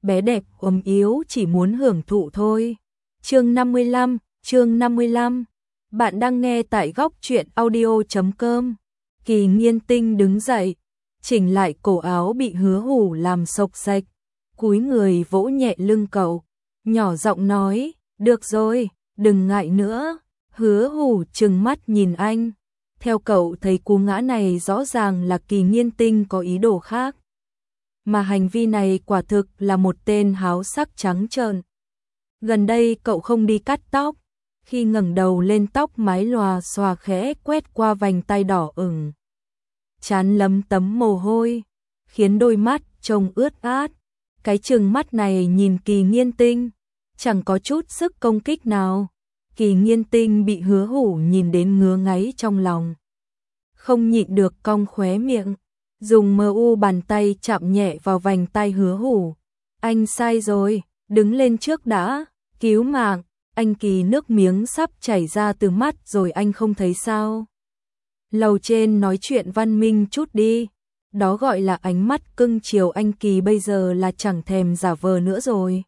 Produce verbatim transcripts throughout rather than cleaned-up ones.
bé đẹp ốm yếu chỉ muốn hưởng thụ thôi. Chương năm mươi lăm, chương năm mươi lăm. Bạn đang nghe tại góc truyện audio chấm com. Kỳ Nghiên Tinh đứng dậy, chỉnh lại cổ áo bị Hứa Hủ làm xộc xệch, cúi người vỗ nhẹ lưng cậu, nhỏ giọng nói, "Được rồi, đừng ngại nữa." Hứa Hủ trừng mắt nhìn anh. Theo cậu thấy cú ngã này rõ ràng là Kỳ Nghiên Tinh có ý đồ khác. Mà hành vi này quả thực là một tên háo sắc trắng trợn. Gần đây cậu không đi cắt tóc, khi ngẩng đầu lên tóc mái lòa xòa khẽ quét qua vành tai đỏ ửng. Trán lấm tấm mồ hôi, khiến đôi mắt trông ướt át. Cái trừng mắt này nhìn Kỳ Nghiên Tinh, chẳng có chút sức công kích nào. Kỳ Nghiên Tinh bị Hứa Hủ nhìn đến ngứa ngáy trong lòng, không nhịn được cong khóe miệng, dùng mờ u bàn tay chạm nhẹ vào vành tai Hứa Hủ. "Anh sai rồi, đứng lên trước đã, cứu mạng." Anh Kỳ nước miếng sắp chảy ra từ mắt rồi, anh không thấy sao? Lầu trên nói chuyện văn minh chút đi, đó gọi là ánh mắt cưng chiều. Anh Kỳ bây giờ là chẳng thèm giả vờ nữa rồi.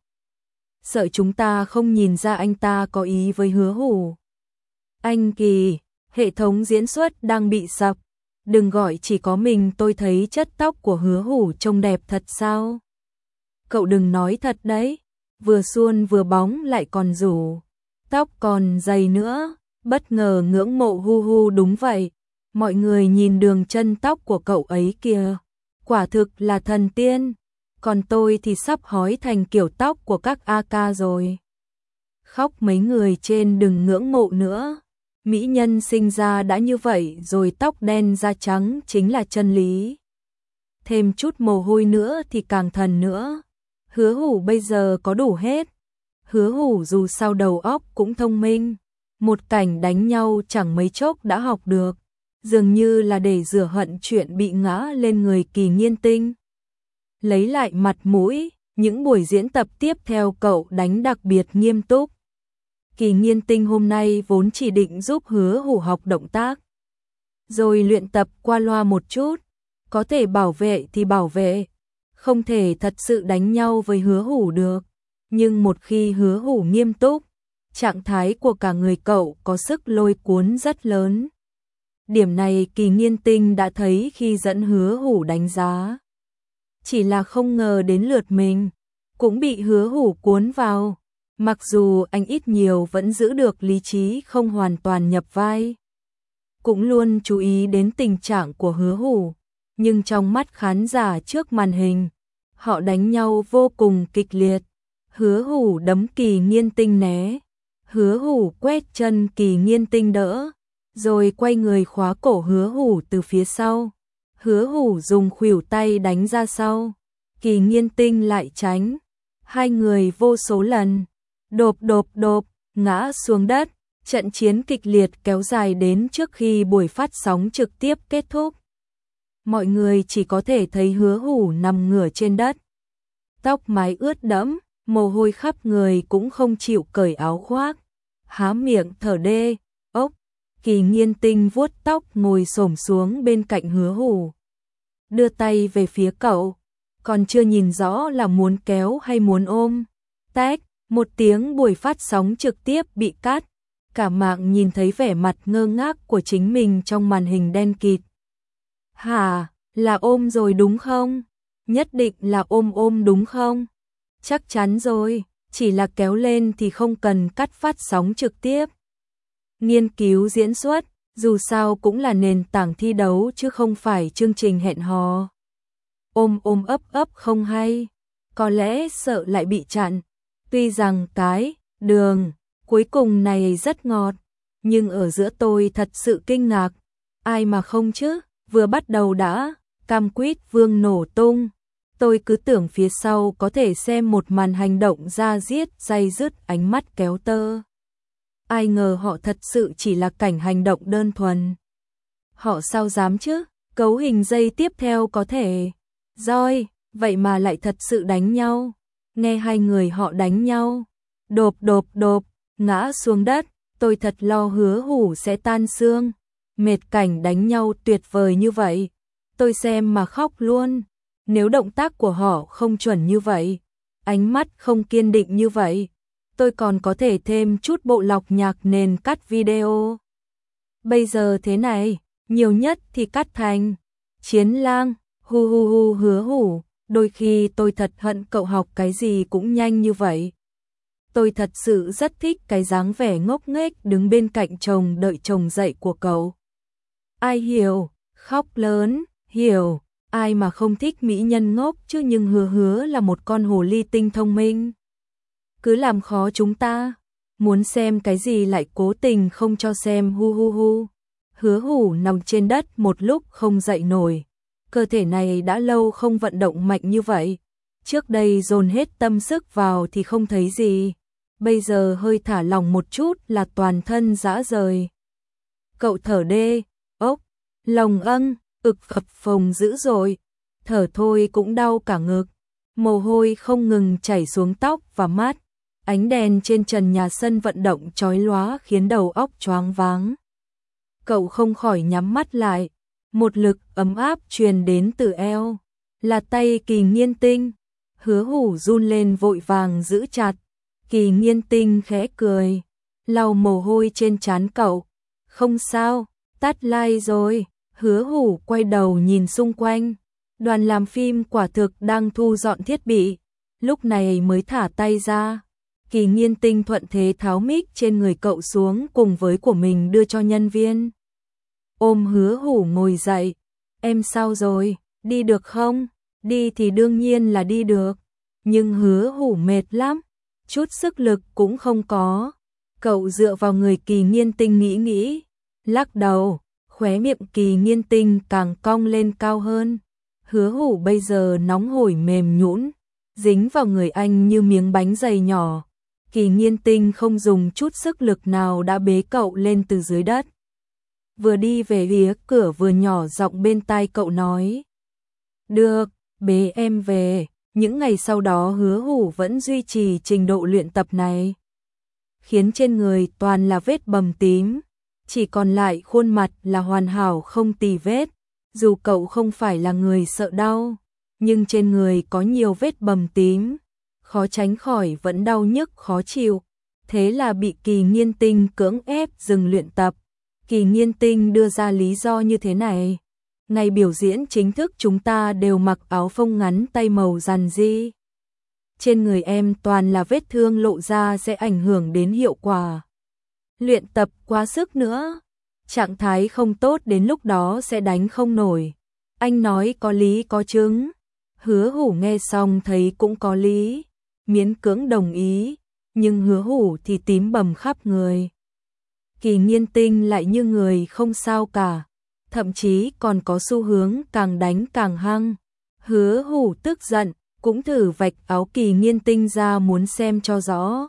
Sợ chúng ta không nhìn ra anh ta có ý với Hứa Hủ. "Anh Kỳ, hệ thống diễn xuất đang bị sập, đừng gọi chỉ có mình tôi thấy chất tóc của Hứa Hủ trông đẹp thật sao?" "Cậu đừng nói thật đấy, vừa suôn vừa bóng lại còn rủ, tóc còn dày nữa." Bất ngờ ngưỡng mộ hu hu. "Đúng vậy, mọi người nhìn đường chân tóc của cậu ấy kìa, quả thực là thần tiên, còn tôi thì sắp hói thành kiểu tóc của các a ca rồi." "Khóc mấy người trên đừng ngưỡng mộ nữa, mỹ nhân sinh ra đã như vậy rồi, tóc đen da trắng chính là chân lý. Thêm chút mồ hôi nữa thì càng thần nữa." Hứa Hủ bây giờ có đủ hết. Hứa Hủ dù sao đầu óc cũng thông minh, một cảnh đánh nhau chẳng mấy chốc đã học được, dường như là để rửa hận chuyện bị ngã lên người Kỳ Nghiên Tinh. Lấy lại mặt mũi, những buổi diễn tập tiếp theo cậu đánh đặc biệt nghiêm túc. Kỳ Nghiên Tinh hôm nay vốn chỉ định giúp Hứa Hủ học động tác, rồi luyện tập qua loa một chút, có thể bảo vệ thì bảo vệ, không thể thật sự đánh nhau với Hứa Hủ được. Nhưng một khi Hứa Hủ nghiêm túc, trạng thái của cả người cậu có sức lôi cuốn rất lớn. Điểm này Kỳ Nghiên Tinh đã thấy khi dẫn Hứa Hủ đánh giá. Chỉ là không ngờ đến lượt mình cũng bị Hứa Hủ cuốn vào. Mặc dù anh ít nhiều vẫn giữ được lý trí, không hoàn toàn nhập vai, cũng luôn chú ý đến tình trạng của Hứa Hủ, nhưng trong mắt khán giả trước màn hình, họ đánh nhau vô cùng kịch liệt. Hứa Hủ đấm Kỳ Nghiên Tinh né, Hứa Hủ quét chân Kỳ Nghiên Tinh đỡ, rồi quay người khóa cổ Hứa Hủ từ phía sau. Hứa Hủ dùng khuỷu tay đánh ra sau, Kỳ Nghiên Tinh lại tránh. Hai người vô số lần độp độp độp ngã xuống đất. Trận chiến kịch liệt kéo dài đến trước khi buổi phát sóng trực tiếp kết thúc. Mọi người chỉ có thể thấy Hứa Hủ nằm ngửa trên đất, tóc mái ướt đẫm, mồ hôi khắp người, cũng không chịu cởi áo khoác, há miệng thở đê ốc. Kỳ Nghiên Tinh vuốt tóc ngồi xổm xuống bên cạnh Hứa Hủ, đưa tay về phía cậu, còn chưa nhìn rõ là muốn kéo hay muốn ôm. Tách một tiếng, buổi phát sóng trực tiếp bị cắt. Cả mạng nhìn thấy vẻ mặt ngơ ngác của chính mình trong màn hình đen kịt. "Hả, là ôm rồi đúng không? Nhất định là ôm ôm đúng không?" "Chắc chắn rồi, chỉ là kéo lên thì không cần cắt phát sóng trực tiếp." Nghiên cứu diễn xuất, dù sao cũng là nền tảng thi đấu chứ không phải chương trình hẹn hò. Ôm ôm ấp ấp không hay, có lẽ sợ lại bị chặn. Tuy rằng cái đường cuối cùng này rất ngọt, nhưng ở giữa tôi thật sự kinh ngạc. Ai mà không chứ, vừa bắt đầu đã cam quýt vương nổ tung. Tôi cứ tưởng phía sau có thể xem một màn hành động da diết day dứt ánh mắt kéo tơ. Ai ngờ họ thật sự chỉ là cảnh hành động đơn thuần. Họ sao dám chứ, cấu hình giây tiếp theo có thể roi, vậy mà lại thật sự đánh nhau. Nghe hai người họ đánh nhau, độp độp độp, ngã xuống đất, tôi thật lo Hứa Hủ sẽ tan xương. Mệt cảnh đánh nhau tuyệt vời như vậy, tôi xem mà khóc luôn. Nếu động tác của họ không chuẩn như vậy, ánh mắt không kiên định như vậy. Tôi còn có thể thêm chút bộ lọc nhạc nền cắt video. Bây giờ thế này, nhiều nhất thì cắt thành Chiến Lang, hu hu hu Hứa Hủ, đôi khi tôi thật hận cậu học cái gì cũng nhanh như vậy. Tôi thật sự rất thích cái dáng vẻ ngốc nghếch đứng bên cạnh chồng đợi chồng dậy của cậu. Ai hiểu, khóc lớn, hiểu, ai mà không thích mỹ nhân ngốc chứ, nhưng Hứa Hứa là một con hồ ly tinh thông minh. Cứ làm khó chúng ta, muốn xem cái gì lại cố tình không cho xem, hu hu hu. Hứa Hủ nằm trên đất một lúc không dậy nổi. Cơ thể này đã lâu không vận động mạnh như vậy. Trước đây dồn hết tâm sức vào thì không thấy gì. Bây giờ hơi thả lỏng một chút là toàn thân rã rời. Cậu thở đê, ốc, lồng âng, ực phập phồng dữ dội. Thở thôi cũng đau cả ngực. Mồ hôi không ngừng chảy xuống tóc và mắt. Ánh đèn trên trần nhà sân vận động chói lóa khiến đầu óc choáng váng. Cậu không khỏi nhắm mắt lại. Một lực ấm áp truyền đến từ eo. Là tay Kỳ Nghiên Tinh. Hứa Hủ run lên vội vàng giữ chặt. Kỳ Nghiên Tinh khẽ cười. Lau mồ hôi trên trán cậu. Không sao, tắt like rồi. Hứa Hủ quay đầu nhìn xung quanh. Đoàn làm phim quả thực đang thu dọn thiết bị. Lúc này mới thả tay ra. Kỳ Nghiên Tinh thuận thế tháo mic trên người cậu xuống cùng với của mình đưa cho nhân viên. Ôm Hứa Hủ ngồi dậy. Em sao rồi, đi được không? Đi thì đương nhiên là đi được. Nhưng Hứa Hủ mệt lắm, chút sức lực cũng không có. Cậu dựa vào người Kỳ Nghiên Tinh nghĩ nghĩ, lắc đầu, khóe miệng Kỳ Nghiên Tinh càng cong lên cao hơn. Hứa Hủ bây giờ nóng hổi mềm nhũn, dính vào người anh như miếng bánh dày nhỏ. Kỳ Nghiên Tinh không dùng chút sức lực nào đã bế cậu lên từ dưới đất. Vừa đi về phía cửa vừa nhỏ giọng bên tai cậu nói. Được, bế em về. Những ngày sau đó Hứa Hủ vẫn duy trì trình độ luyện tập này. Khiến trên người toàn là vết bầm tím. Chỉ còn lại khuôn mặt là hoàn hảo không tì vết. Dù cậu không phải là người sợ đau, nhưng trên người có nhiều vết bầm tím. Khó tránh khỏi vẫn đau nhức khó chịu. Thế là bị Kỳ Nghiên Tinh cưỡng ép dừng luyện tập. Kỳ Nghiên Tinh đưa ra lý do như thế này. Ngày biểu diễn chính thức chúng ta đều mặc áo phông ngắn tay màu rằn ri. Trên người em toàn là vết thương lộ ra sẽ ảnh hưởng đến hiệu quả. Luyện tập quá sức nữa. Trạng thái không tốt đến lúc đó sẽ đánh không nổi. Anh nói có lý có chứng. Hứa Hủ nghe xong thấy cũng có lý. Miễn cưỡng đồng ý. Nhưng Hứa Hủ thì tím bầm khắp người. Kỳ Nghiên Tinh lại như người không sao cả. Thậm chí còn có xu hướng càng đánh càng hăng. Hứa Hủ tức giận, cũng thử vạch áo Kỳ Nghiên Tinh ra muốn xem cho rõ.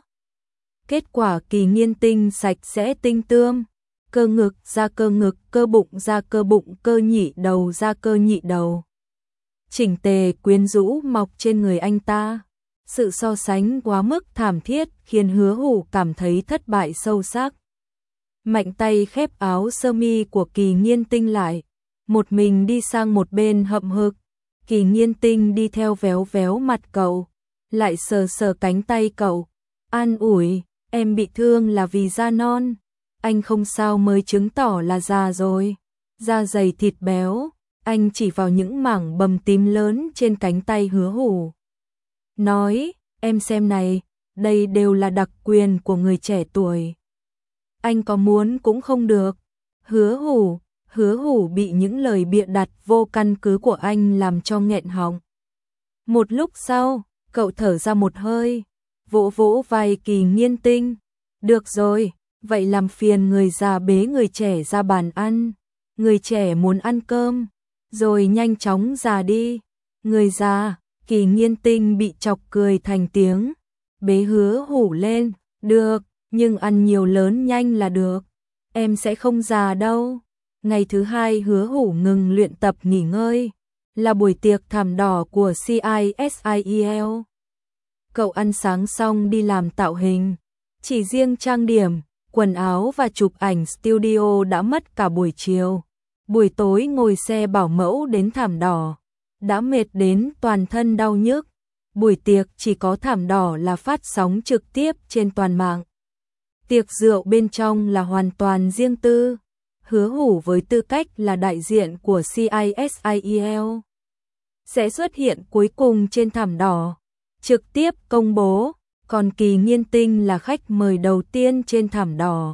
Kết quả Kỳ Nghiên Tinh sạch sẽ tinh tươm. Cơ ngực ra cơ ngực, cơ bụng ra cơ bụng, cơ nhị đầu ra cơ nhị đầu. Chỉnh tề quyến rũ mọc trên người anh ta. Sự so sánh quá mức thảm thiết khiến Hứa Hủ cảm thấy thất bại sâu sắc. Mạnh tay khép áo sơ mi của Kỳ Nghiên Tinh lại, một mình đi sang một bên hậm hực. Kỳ Nghiên Tinh đi theo véo véo mặt cậu, lại sờ sờ cánh tay cậu, an ủi, em bị thương là vì da non, anh không sao mới chứng tỏ là già rồi. Da dày thịt béo, anh chỉ vào những mảng bầm tím lớn trên cánh tay Hứa Hủ. Nói, em xem này, đây đều là đặc quyền của người trẻ tuổi. Anh có muốn cũng không được. Hứa Hủ, Hứa Hủ bị những lời bịa đặt vô căn cứ của anh làm cho nghẹn họng. Một lúc sau, cậu thở ra một hơi, vỗ vỗ vai Kỳ Nghiên Tinh. Được rồi, vậy làm phiền người già bế người trẻ ra bàn ăn. Người trẻ muốn ăn cơm, rồi nhanh chóng già đi. Người già, Kỳ Nghiên Tinh bị chọc cười thành tiếng. Bế Hứa Hủ lên, được. Nhưng ăn nhiều lớn nhanh là được. Em sẽ không già đâu. Ngày thứ hai Hứa Hủ ngừng luyện tập nghỉ ngơi. Là buổi tiệc thảm đỏ của xê i ét i e lờ. Cậu ăn sáng xong đi làm tạo hình. Chỉ riêng trang điểm, quần áo và chụp ảnh studio đã mất cả buổi chiều. Buổi tối ngồi xe bảo mẫu đến thảm đỏ. Đã mệt đến toàn thân đau nhức. Buổi tiệc chỉ có thảm đỏ là phát sóng trực tiếp trên toàn mạng. Tiệc rượu bên trong là hoàn toàn riêng tư. Hứa Hủ với tư cách là đại diện của xê i ét i e lờ sẽ xuất hiện cuối cùng trên thảm đỏ, trực tiếp công bố, còn Kỳ Nghiên Tinh là khách mời đầu tiên trên thảm đỏ.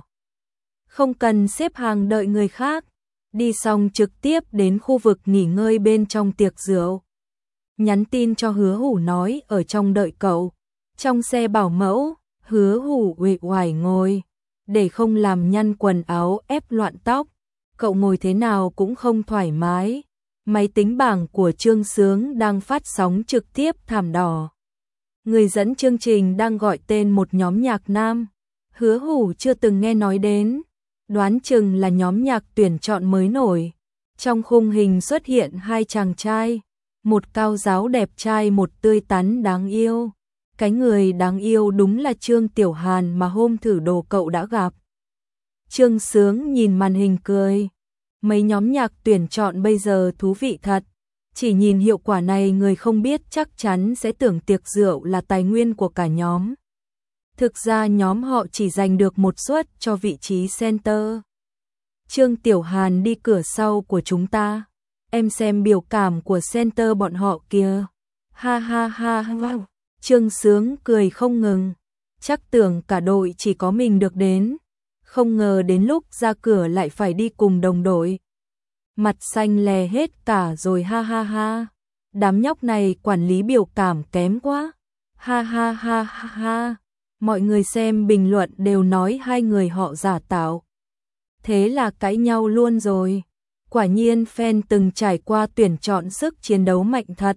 Không cần xếp hàng đợi người khác, đi xong trực tiếp đến khu vực nghỉ ngơi bên trong tiệc rượu. Nhắn tin cho Hứa Hủ nói ở trong đợi cậu. Trong xe bảo mẫu, Hứa Hủ uể oải ngồi, để không làm nhăn quần áo ép loạn tóc. Cậu ngồi thế nào cũng không thoải mái. Máy tính bảng của Trương Sướng đang phát sóng trực tiếp thảm đỏ. Người dẫn chương trình đang gọi tên một nhóm nhạc nam. Hứa Hủ chưa từng nghe nói đến. Đoán chừng là nhóm nhạc tuyển chọn mới nổi. Trong khung hình xuất hiện hai chàng trai. Một cao giáo đẹp trai, một tươi tắn đáng yêu. Cái người đáng yêu đúng là Trương Tiểu Hàn mà hôm thử đồ cậu đã gặp. Trương Sướng nhìn màn hình cười. Mấy nhóm nhạc tuyển chọn bây giờ thú vị thật. Chỉ nhìn hiệu quả này người không biết chắc chắn sẽ tưởng tiệc rượu là tài nguyên của cả nhóm. Thực ra nhóm họ chỉ giành được một suất cho vị trí center. Trương Tiểu Hàn đi cửa sau của chúng ta. Em xem biểu cảm của center bọn họ kìa. Ha ha ha ha. Trương Sướng cười không ngừng. Chắc tưởng cả đội chỉ có mình được đến. Không ngờ đến lúc ra cửa lại phải đi cùng đồng đội. Mặt xanh lè hết cả rồi, ha ha ha. Đám nhóc này quản lý biểu cảm kém quá. Ha ha ha ha ha. Mọi người xem bình luận đều nói hai người họ giả tạo. Thế là cãi nhau luôn rồi. Quả nhiên fan từng trải qua tuyển chọn sức chiến đấu mạnh thật.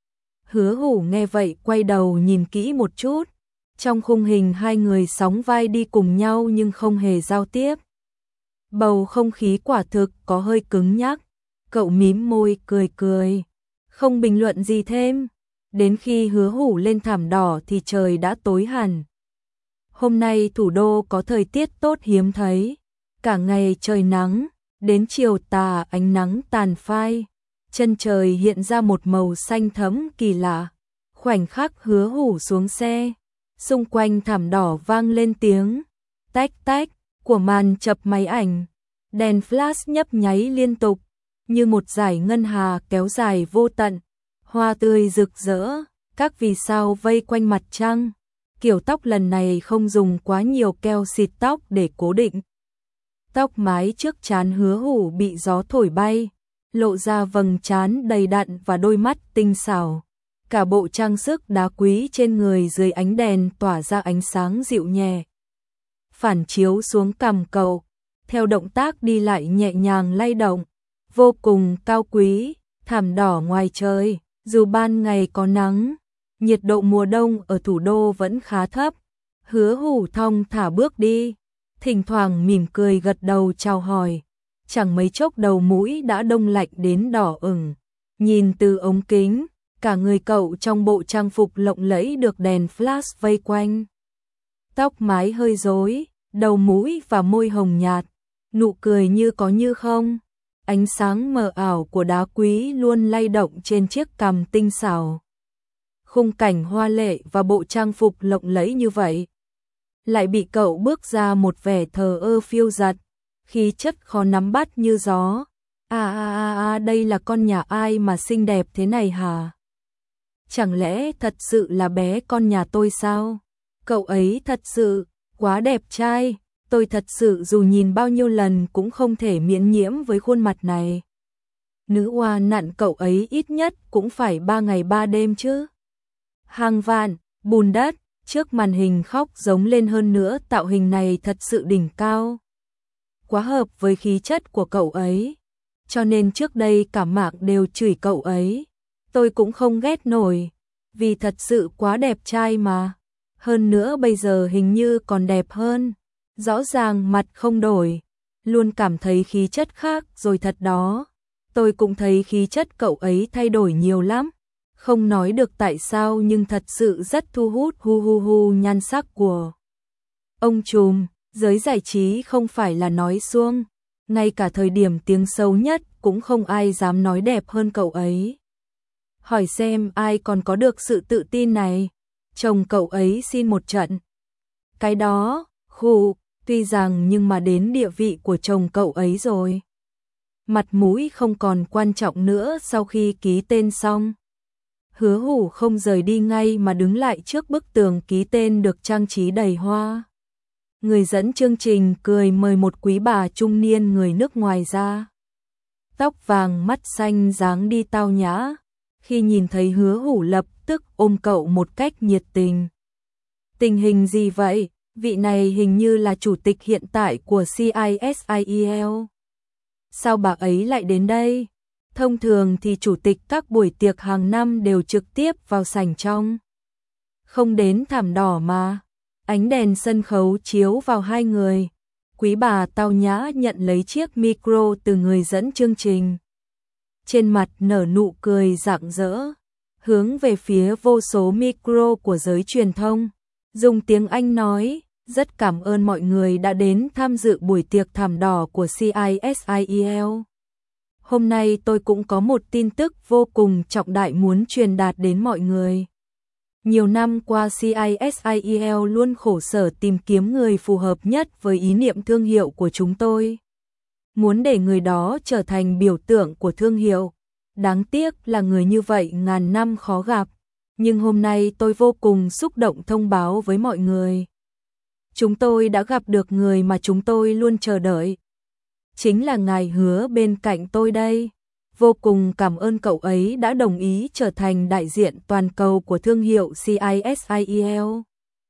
Hứa Hủ nghe vậy quay đầu nhìn kỹ một chút. Trong khung hình hai người sóng vai đi cùng nhau nhưng không hề giao tiếp. Bầu không khí quả thực có hơi cứng nhắc. Cậu mím môi cười cười, không bình luận gì thêm. Đến khi Hứa Hủ lên thảm đỏ thì trời đã tối hẳn. Hôm nay thủ đô có thời tiết tốt hiếm thấy. Cả ngày trời nắng, đến chiều tà ánh nắng tàn phai. Chân trời hiện ra một màu xanh thẫm kỳ lạ. Khoảnh khắc Hứa Hủ xuống xe, xung quanh thảm đỏ vang lên tiếng tách tách của màn chập máy ảnh. Đèn flash nhấp nháy liên tục, như một dải ngân hà kéo dài vô tận. Hoa tươi rực rỡ, các vì sao vây quanh mặt trăng. Kiểu tóc lần này không dùng quá nhiều keo xịt tóc để cố định. Tóc mái trước trán Hứa Hủ bị gió thổi bay, lộ ra vầng trán đầy đặn và đôi mắt tinh xảo. Cả bộ trang sức đá quý trên người dưới ánh đèn tỏa ra ánh sáng dịu nhẹ, phản chiếu xuống cằm cậu, theo động tác đi lại nhẹ nhàng lay động, vô cùng cao quý. Thảm đỏ ngoài trời, dù ban ngày có nắng, nhiệt độ mùa đông ở thủ đô vẫn khá thấp. Hứa Hủ thong thả bước đi, thỉnh thoảng mỉm cười gật đầu chào hỏi. Chẳng mấy chốc đầu mũi đã đông lạnh đến đỏ ửng. Nhìn từ ống kính, cả người cậu trong bộ trang phục lộng lẫy được đèn flash vây quanh. Tóc mái hơi rối, đầu mũi và môi hồng nhạt, nụ cười như có như không. Ánh sáng mờ ảo của đá quý luôn lay động trên chiếc cằm tinh xảo. Khung cảnh hoa lệ và bộ trang phục lộng lẫy như vậy, lại bị cậu bước ra một vẻ thờ ơ phiêu dật, khí chất khó nắm bắt như gió. À à à à, đây là con nhà ai mà xinh đẹp thế này hả? Chẳng lẽ thật sự là bé con nhà tôi sao? Cậu ấy thật sự quá đẹp trai, tôi thật sự dù nhìn bao nhiêu lần cũng không thể miễn nhiễm với khuôn mặt này. Nữ oa nặn cậu ấy ít nhất cũng phải ba ngày ba đêm chứ. Hàng vạn, bùn đất, trước màn hình khóc giống lên, hơn nữa tạo hình này thật sự đỉnh cao. Quá hợp với khí chất của cậu ấy. Cho nên trước đây cả mạng đều chửi cậu ấy. Tôi cũng không ghét nổi, vì thật sự quá đẹp trai mà. Hơn nữa bây giờ hình như còn đẹp hơn. Rõ ràng mặt không đổi, luôn cảm thấy khí chất khác rồi thật đó. Tôi cũng thấy khí chất cậu ấy thay đổi nhiều lắm. Không nói được tại sao nhưng thật sự rất thu hút. Hu hu hu, nhan sắc của ông trùm, giới giải trí không phải là nói suông. Ngay cả thời điểm tiếng xấu nhất cũng không ai dám nói đẹp hơn cậu ấy. hỏi xem ai còn có được sự tự tin này. Chồng cậu ấy xin một trận. Cái đó, khụ, tuy rằng nhưng mà đến địa vị của chồng cậu ấy rồi. Mặt mũi không còn quan trọng nữa sau khi ký tên xong. Hứa Hủ không rời đi ngay mà đứng lại trước bức tường ký tên được trang trí đầy hoa. Người dẫn chương trình cười mời một quý bà trung niên người nước ngoài ra. Tóc vàng mắt xanh dáng đi tao nhã. Khi nhìn thấy Hứa Hủ lập tức ôm cậu một cách nhiệt tình. Tình hình gì vậy? Vị này hình như là chủ tịch hiện tại của xê i ét i e lờ. Sao bà ấy lại đến đây? Thông thường thì chủ tịch các buổi tiệc hàng năm đều trực tiếp vào sảnh trong. Không đến thảm đỏ mà. Ánh đèn sân khấu chiếu vào hai người. Quý bà tao nhã nhận lấy chiếc micro từ người dẫn chương trình. Trên mặt nở nụ cười rạng rỡ, hướng về phía vô số micro của giới truyền thông. Dùng tiếng Anh nói, rất cảm ơn mọi người đã đến tham dự buổi tiệc thảm đỏ của xê i ét i e lờ. Hôm nay tôi cũng có một tin tức vô cùng trọng đại muốn truyền đạt đến mọi người. Nhiều năm qua xê i ét i e lờ luôn khổ sở tìm kiếm người phù hợp nhất với ý niệm thương hiệu của chúng tôi. Muốn để người đó trở thành biểu tượng của thương hiệu. Đáng tiếc là người như vậy ngàn năm khó gặp. Nhưng hôm nay tôi vô cùng xúc động thông báo với mọi người. Chúng tôi đã gặp được người mà chúng tôi luôn chờ đợi. Chính là ngài Hứa bên cạnh tôi đây. Vô cùng cảm ơn cậu ấy đã đồng ý trở thành đại diện toàn cầu của thương hiệu xê i ét i e lờ.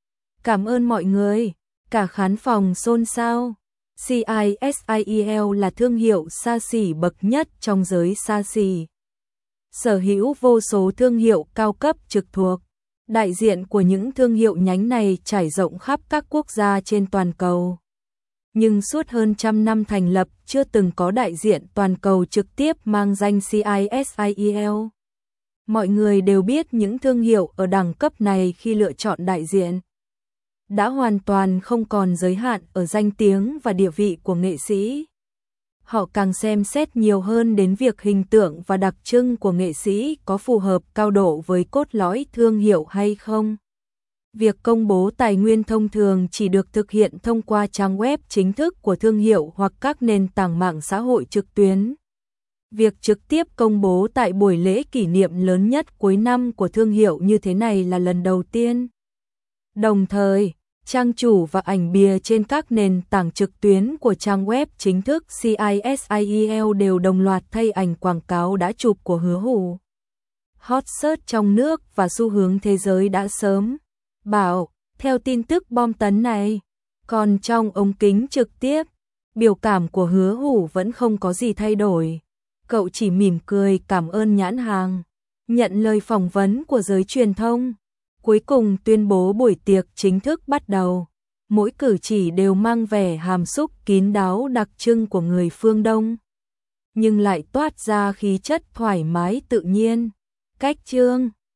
Cảm ơn mọi người. Cả khán phòng xôn xao. xê i ét i e lờ là thương hiệu xa xỉ bậc nhất trong giới xa xỉ. Sở hữu vô số thương hiệu cao cấp trực thuộc. Đại diện của những thương hiệu nhánh này trải rộng khắp các quốc gia trên toàn cầu. Nhưng suốt hơn trăm năm thành lập chưa từng có đại diện toàn cầu trực tiếp mang danh xê i ét i e lờ. Mọi người đều biết những thương hiệu ở đẳng cấp này khi lựa chọn đại diện đã hoàn toàn không còn giới hạn ở danh tiếng và địa vị của nghệ sĩ. Họ càng xem xét nhiều hơn đến việc hình tượng và đặc trưng của nghệ sĩ có phù hợp cao độ với cốt lõi thương hiệu hay không. Việc công bố tài nguyên thông thường chỉ được thực hiện thông qua trang web chính thức của thương hiệu hoặc các nền tảng mạng xã hội trực tuyến. Việc trực tiếp công bố tại buổi lễ kỷ niệm lớn nhất cuối năm của thương hiệu như thế này là lần đầu tiên. Đồng thời, trang chủ và ảnh bìa trên các nền tảng trực tuyến của trang web chính thức xê i ét i e lờ đều đồng loạt thay ảnh quảng cáo đã chụp của Hứa Hủ. Hot search trong nước và xu hướng thế giới đã sớm bảo theo tin tức bom tấn này. Còn trong ống kính trực tiếp, biểu cảm của Hứa Hủ vẫn không có gì thay đổi. Cậu chỉ mỉm cười cảm ơn nhãn hàng, nhận lời phỏng vấn của giới truyền thông. Cuối cùng tuyên bố buổi tiệc chính thức bắt đầu. Mỗi cử chỉ đều mang vẻ hàm xúc kín đáo đặc trưng của người phương Đông, nhưng lại toát ra khí chất thoải mái tự nhiên. Cách chương